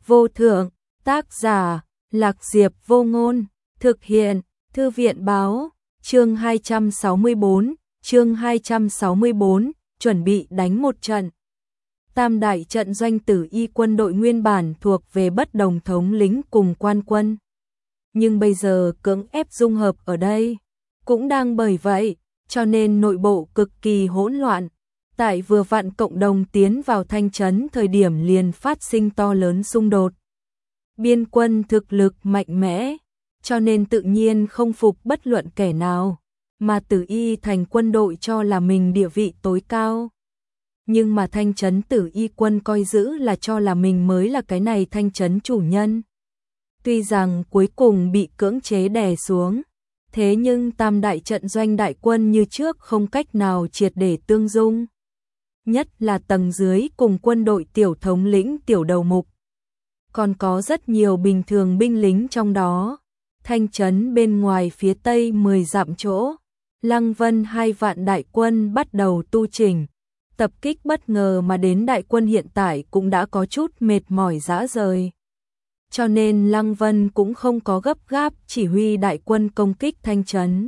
vô thượng, tác giả, Lạc Diệp Vô Ngôn, thực hiện, Thư viện báo, chương 264, chuẩn bị đánh một trận. Tam đại trận doanh Tử Y quân đội nguyên bản thuộc về bất đồng thống lĩnh cùng quan quân. Nhưng bây giờ cưỡng ép dung hợp ở đây. Cũng đang bởi vậy, cho nên nội bộ cực kỳ hỗn loạn. Tại vừa vặn cộng đồng tiến vào Thanh Trấn thời điểm liền phát sinh to lớn xung đột. Biên quân thực lực mạnh mẽ, cho nên tự nhiên không phục bất luận kẻ nào, mà Tử Y thành quân đội cho là mình địa vị tối cao. Nhưng mà Thanh Trấn Tử Y quân coi giữ là cho là mình mới là cái này Thanh Trấn chủ nhân. Tuy rằng cuối cùng bị cưỡng chế đè xuống, thế nhưng tam đại trận doanh đại quân như trước không cách nào triệt để tương dung. Nhất là tầng dưới cùng quân đội tiểu thống lĩnh tiểu đầu mục. Còn có rất nhiều bình thường binh lính trong đó. Thanh Trấn bên ngoài phía tây 10 dặm chỗ, Lăng Vân 2 vạn đại quân bắt đầu tu chỉnh. Tập kích bất ngờ mà đến đại quân hiện tại cũng đã có chút mệt mỏi rã rời. Cho nên Lăng Vân cũng không có gấp gáp chỉ huy đại quân công kích Thanh Trấn.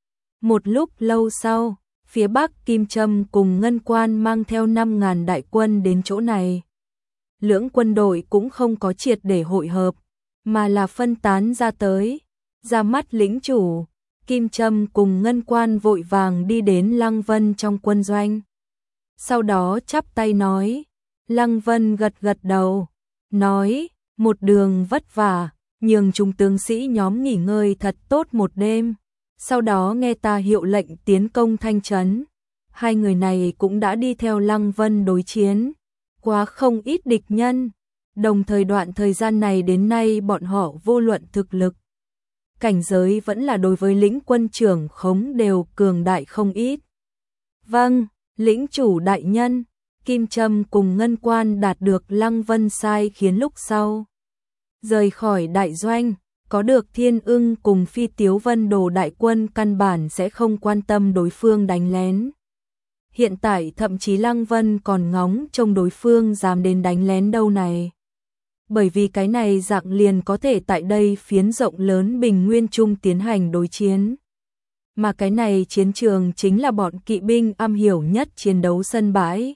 Một lúc lâu sau, phía Bắc Kim Trâm cùng Ngân Quan mang theo 5.000 đại quân đến chỗ này. Lưỡng quân đội cũng không có triệt để hội hợp, mà là phân tán ra tới. Ra mắt lĩnh chủ, Kim Trâm cùng Ngân Quan vội vàng đi đến Lăng Vân trong quân doanh. Sau đó chắp tay nói, Lăng Vân gật gật đầu, nói, một đường vất vả, nhường chúng tướng sĩ nhóm nghỉ ngơi thật tốt một đêm. Sau đó nghe ta hiệu lệnh tiến công Thanh Trấn. Hai người này cũng đã đi theo Lăng Vân đối chiến, quá không ít địch nhân. Đồng thời đoạn thời gian này đến nay bọn họ vô luận thực lực, cảnh giới vẫn là đối với lĩnh quân trưởng khống đều cường đại không ít. Vâng, lĩnh chủ đại nhân. Kim Trâm cùng Ngân Quan đạt được Lăng Vân sai khiến lúc sau. Rời khỏi đại doanh, có được Thiên Ưng cùng Phi Tiếu Vân đồ đại quân căn bản sẽ không quan tâm đối phương đánh lén. Hiện tại thậm chí Lăng Vân còn ngóng trông đối phương dám đến đánh lén đâu này. Bởi vì cái này dạng liền có thể tại đây phiến rộng lớn bình nguyên trung tiến hành đối chiến. Mà cái này chiến trường chính là bọn kỵ binh am hiểu nhất chiến đấu sân bãi.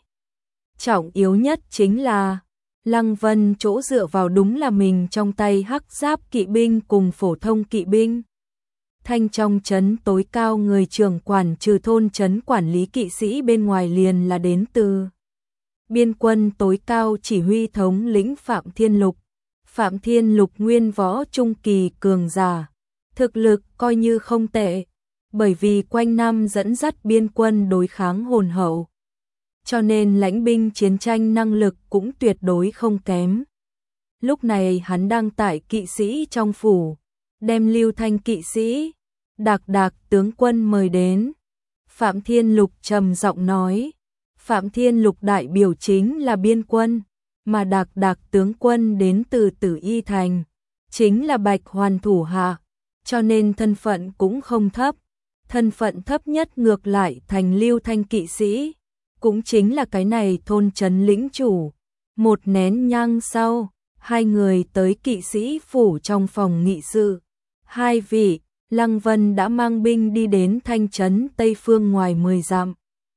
Trọng yếu nhất chính là Lăng Vân chỗ dựa vào đúng là mình trong tay hắc giáp kỵ binh cùng phổ thông kỵ binh. Thanh trong trấn tối cao người trưởng quản trừ thôn trấn quản lý kỵ sĩ bên ngoài liền là đến từ biên quân tối cao chỉ huy thống lĩnh Phạm Thiên Lục. Phạm Thiên Lục nguyên võ trung kỳ cường giả, thực lực coi như không tệ, bởi vì quanh năm dẫn dắt biên quân đối kháng hồn hậu. Cho nên lãnh binh chiến tranh năng lực cũng tuyệt đối không kém. Lúc này hắn đang tại kỵ sĩ trong phủ, đem Lưu Thanh kỵ sĩ, Đạc tướng quân mời đến. Phạm Thiên Lục trầm giọng nói, Phạm Thiên Lục đại biểu chính là biên quân, mà Đạc tướng quân đến từ Tử Y thành, chính là Bạch Hoàn thủ hạ, cho nên thân phận cũng không thấp. Thân phận thấp nhất ngược lại thành Lưu Thanh kỵ sĩ, cũng chính là cái này thôn trấn lĩnh chủ. Một nén nhang sau, hai người tới kỵ sĩ phủ trong phòng nghị sự. Hai vị, Lăng Vân đã mang binh đi đến Thanh Trấn Tây Phương ngoài 10 dặm.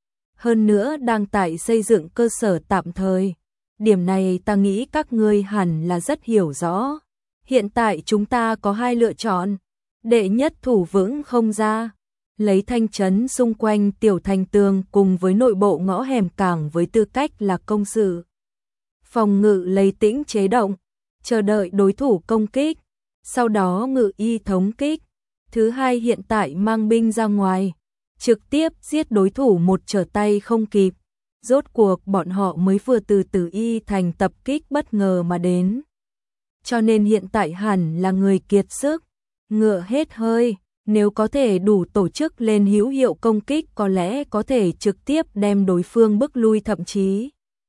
Hơn nữa đang tại xây dựng cơ sở tạm thời. Điểm này ta nghĩ các ngươi hẳn là rất hiểu rõ. Hiện tại chúng ta có hai lựa chọn. Đệ nhất thủ vững không ra, lấy Thanh Trấn xung quanh tiểu thành tường cùng với nội bộ ngõ hẻm cảng với tư cách là công sự. Phòng ngự lấy tĩnh chế động, chờ đợi đối thủ công kích, sau đó ngự y thống kích. Thứ hai hiện tại mang binh ra ngoài, trực tiếp giết đối thủ một trở tay không kịp. Rốt cuộc bọn họ mới vừa từ Tử Y thành tập kích bất ngờ mà đến. Cho nên hiện tại hẳn là người kiệt sức, ngựa hết hơi. Nếu có thể đủ tổ chức lên hữu hiệu công kích có lẽ có thể trực tiếp đem đối phương bức lui thậm chí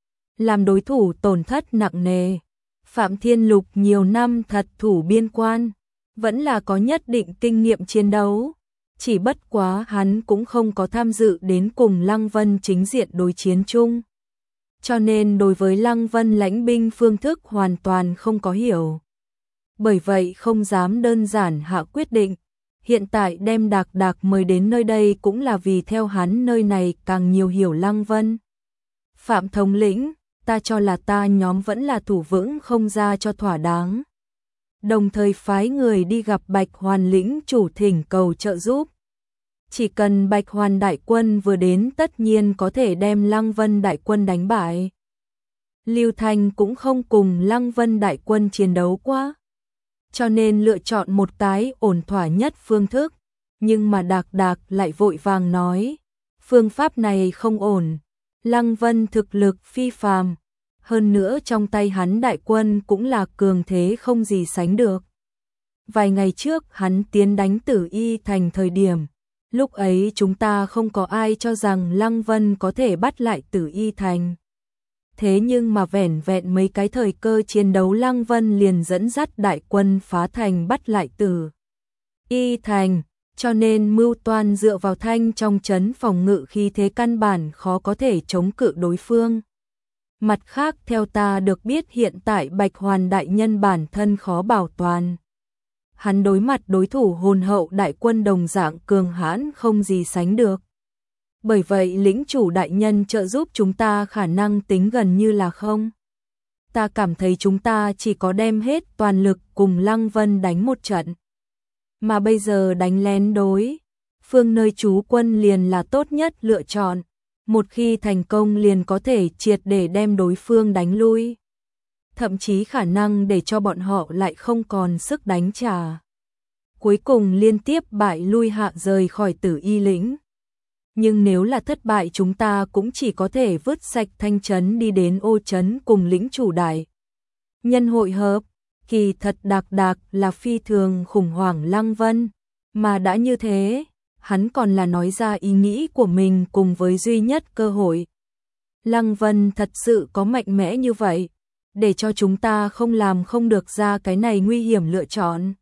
làm đối thủ tổn thất nặng nề. Phạm Thiên Lục nhiều năm thật thủ biên quan, vẫn là có nhất định kinh nghiệm chiến đấu. Chỉ bất quá hắn cũng không có tham dự đến cùng Lăng Vân chính diện đối chiến chung. cho nên đối với Lăng Vân lãnh binh phương thức hoàn toàn không có hiểu. Bởi vậy không dám đơn giản hạ quyết định, hiện tại đem Đạc Đạc mời đến nơi đây cũng là vì theo hắn nơi này càng nhiều hiểu Lăng Vân. Phạm thống lĩnh, ta cho là ta nhóm vẫn là thủ vững không ra cho thỏa đáng. Đồng thời phái người đi gặp Bạch Hoàn lĩnh chủ thỉnh cầu trợ giúp. Chỉ cần Bạch Hoàn đại quân vừa đến tất nhiên có thể đem Lăng Vân đại quân đánh bại. Lưu Thanh cũng không cùng Lăng Vân đại quân chiến đấu quá, cho nên lựa chọn một cái ổn thỏa nhất phương thức. Nhưng mà Đạc Đạc lại vội vàng nói, phương pháp này không ổn. Lăng Vân thực lực phi phàm, hơn nữa trong tay hắn đại quân cũng là cường thế không gì sánh được. Vài ngày trước hắn tiến đánh Tử Y thành thời điểm, lúc ấy chúng ta không có ai cho rằng Lăng Vân có thể bắt lại Tử Y thành. Thế nhưng mà vẻn vẹn mấy cái thời cơ chiến đấu Lăng Vân liền dẫn dắt đại quân phá thành bắt lại Tử Y thành, cho nên mưu toan dựa vào thanh trong trấn phòng ngự khi thế căn bản khó có thể chống cự đối phương. Mặt khác theo ta được biết hiện tại Bạch Hoàn đại nhân bản thân khó bảo toàn. Hắn đối mặt đối thủ hồn hậu đại quân đồng dạng cường hãn không gì sánh được. Bởi vậy lĩnh chủ đại nhân trợ giúp chúng ta khả năng tính gần như là không. Ta cảm thấy chúng ta chỉ có đem hết toàn lực cùng Lăng Vân đánh một trận. Mà bây giờ đánh lén đối phương nơi trú quân liền là tốt nhất lựa chọn. Một khi thành công liền có thể triệt để đem đối phương đánh lui. Thậm chí khả năng để cho bọn họ lại không còn sức đánh trả. Cuối cùng liên tiếp bại lui hạ rời khỏi Tử Y lĩnh. Nhưng nếu là thất bại chúng ta cũng chỉ có thể vứt sạch thanh trấn đi đến Ô trấn cùng lĩnh chủ đại nhân hội hợp. Kỳ thật Đạc Đạc là phi thường khủng hoảng Lăng Vân, mà đã như thế, hắn còn là nói ra ý nghĩ của mình cùng với duy nhất cơ hội. Lăng Vân thật sự có mạnh mẽ như vậy, để cho chúng ta không làm không được ra cái này nguy hiểm lựa chọn.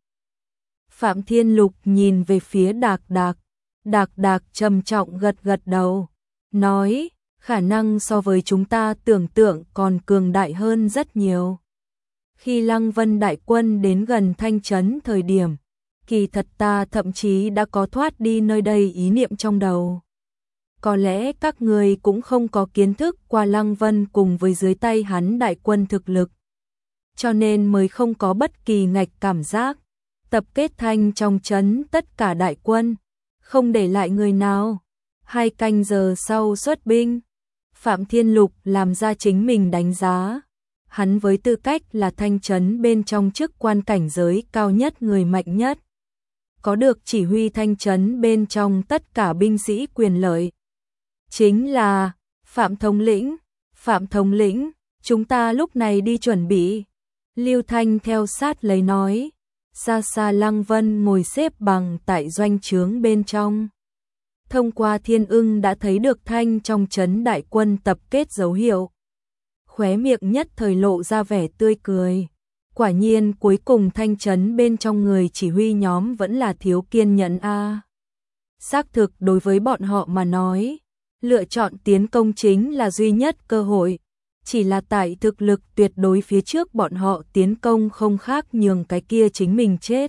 Phạm Thiên Lục nhìn về phía Đạc Đạc, Đạc Đạc trầm trọng gật gật đầu, nói, khả năng so với chúng ta tưởng tượng còn cường đại hơn rất nhiều. Khi Lăng Vân đại quân đến gần Thanh trấn thời điểm, kỳ thật ta thậm chí đã có thoát đi nơi đây ý niệm trong đầu. Có lẽ các người cũng không có kiến thức qua Lăng Vân cùng với dưới tay hắn đại quân thực lực, cho nên mới không có bất kỳ ngạch cảm giác. Tập kết Thanh trong trấn tất cả đại quân, không để lại người nào. 2 canh giờ sau xuất binh, Phạm Thiên Lục làm ra chính mình đánh giá. Hắn với tư cách là thanh trấn bên trong chức quan cảnh giới cao nhất người mạnh nhất. Có được chỉ huy thanh trấn bên trong tất cả binh sĩ quyền lợi. Chính là Phạm thống lĩnh, Phạm thống lĩnh, chúng ta lúc này đi chuẩn bị. Lưu Thanh theo sát lấy nói, xa xa Lăng Vân ngồi xếp bằng tại doanh trướng bên trong. Thông qua thiên ưng đã thấy được Thanh trong trấn đại quân tập kết dấu hiệu. Khóe miệng nhất thời lộ ra vẻ tươi cười. Quả nhiên cuối cùng Thanh trấn bên trong người chỉ huy nhóm vẫn là thiếu kiên nhẫn a. Xác thực đối với bọn họ mà nói, lựa chọn tiến công chính là duy nhất cơ hội. Chỉ là tại thực lực tuyệt đối phía trước bọn họ tiến công không khác nhường cái kia chính mình chết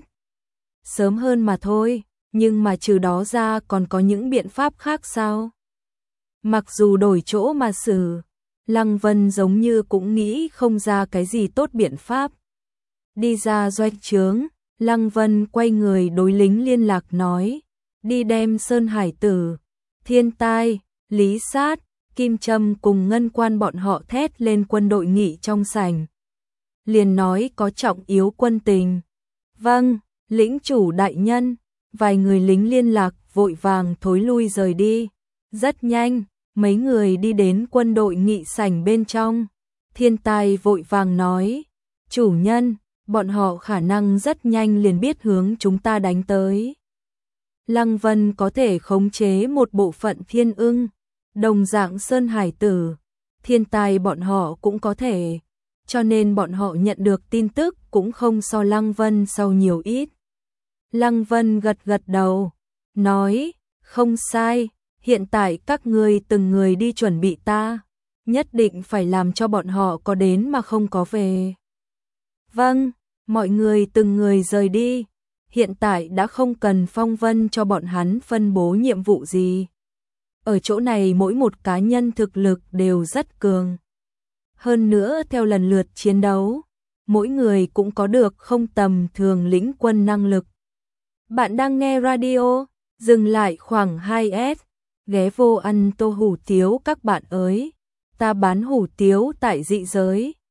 sớm hơn mà thôi, nhưng mà trừ đó ra còn có những biện pháp khác sao? Mặc dù đổi chỗ mà xử, Lăng Vân giống như cũng nghĩ không ra cái gì tốt biện pháp. Đi ra doanh trướng, Lăng Vân quay người đối lính liên lạc nói, đi đem Sơn Hải Tử, Thiên Tai, Lý Sát, Kim Trâm cùng Ngân Quan bọn họ thét lên quân đội nghỉ trong sảnh. Liền nói có trọng yếu quân tình. Vâng, lĩnh chủ đại nhân. Vài người lính liên lạc vội vàng thối lui rời đi. Rất nhanh, mấy người đi đến quân đội nghị sảnh bên trong. Thiên Tai vội vàng nói, chủ nhân, bọn họ khả năng rất nhanh liền biết hướng chúng ta đánh tới. Lăng Vân có thể khống chế một bộ phận thiên ưng, đồng dạng Sơn Hải Tử, Thiên Tai bọn họ cũng có thể, cho nên bọn họ nhận được tin tức cũng không so Lăng Vân sau nhiều ít. Lăng Vân gật gật đầu, nói, không sai, hiện tại các ngươi từng người đi chuẩn bị ta. nhất định phải làm cho bọn họ có đến mà không có về. Vâng, mọi người từng người rời đi, hiện tại đã không cần Phong Vân cho bọn hắn phân bố nhiệm vụ gì. Ở chỗ này mỗi một cá nhân thực lực đều rất cường. Hơn nữa theo lần lượt chiến đấu, mỗi người cũng có được không tầm thường lĩnh quân năng lực. Bạn đang nghe radio, dừng lại khoảng 2S, ghé vô ăn tô hủ tiếu các bạn ơi. Ta bán hủ tiếu tại dị giới.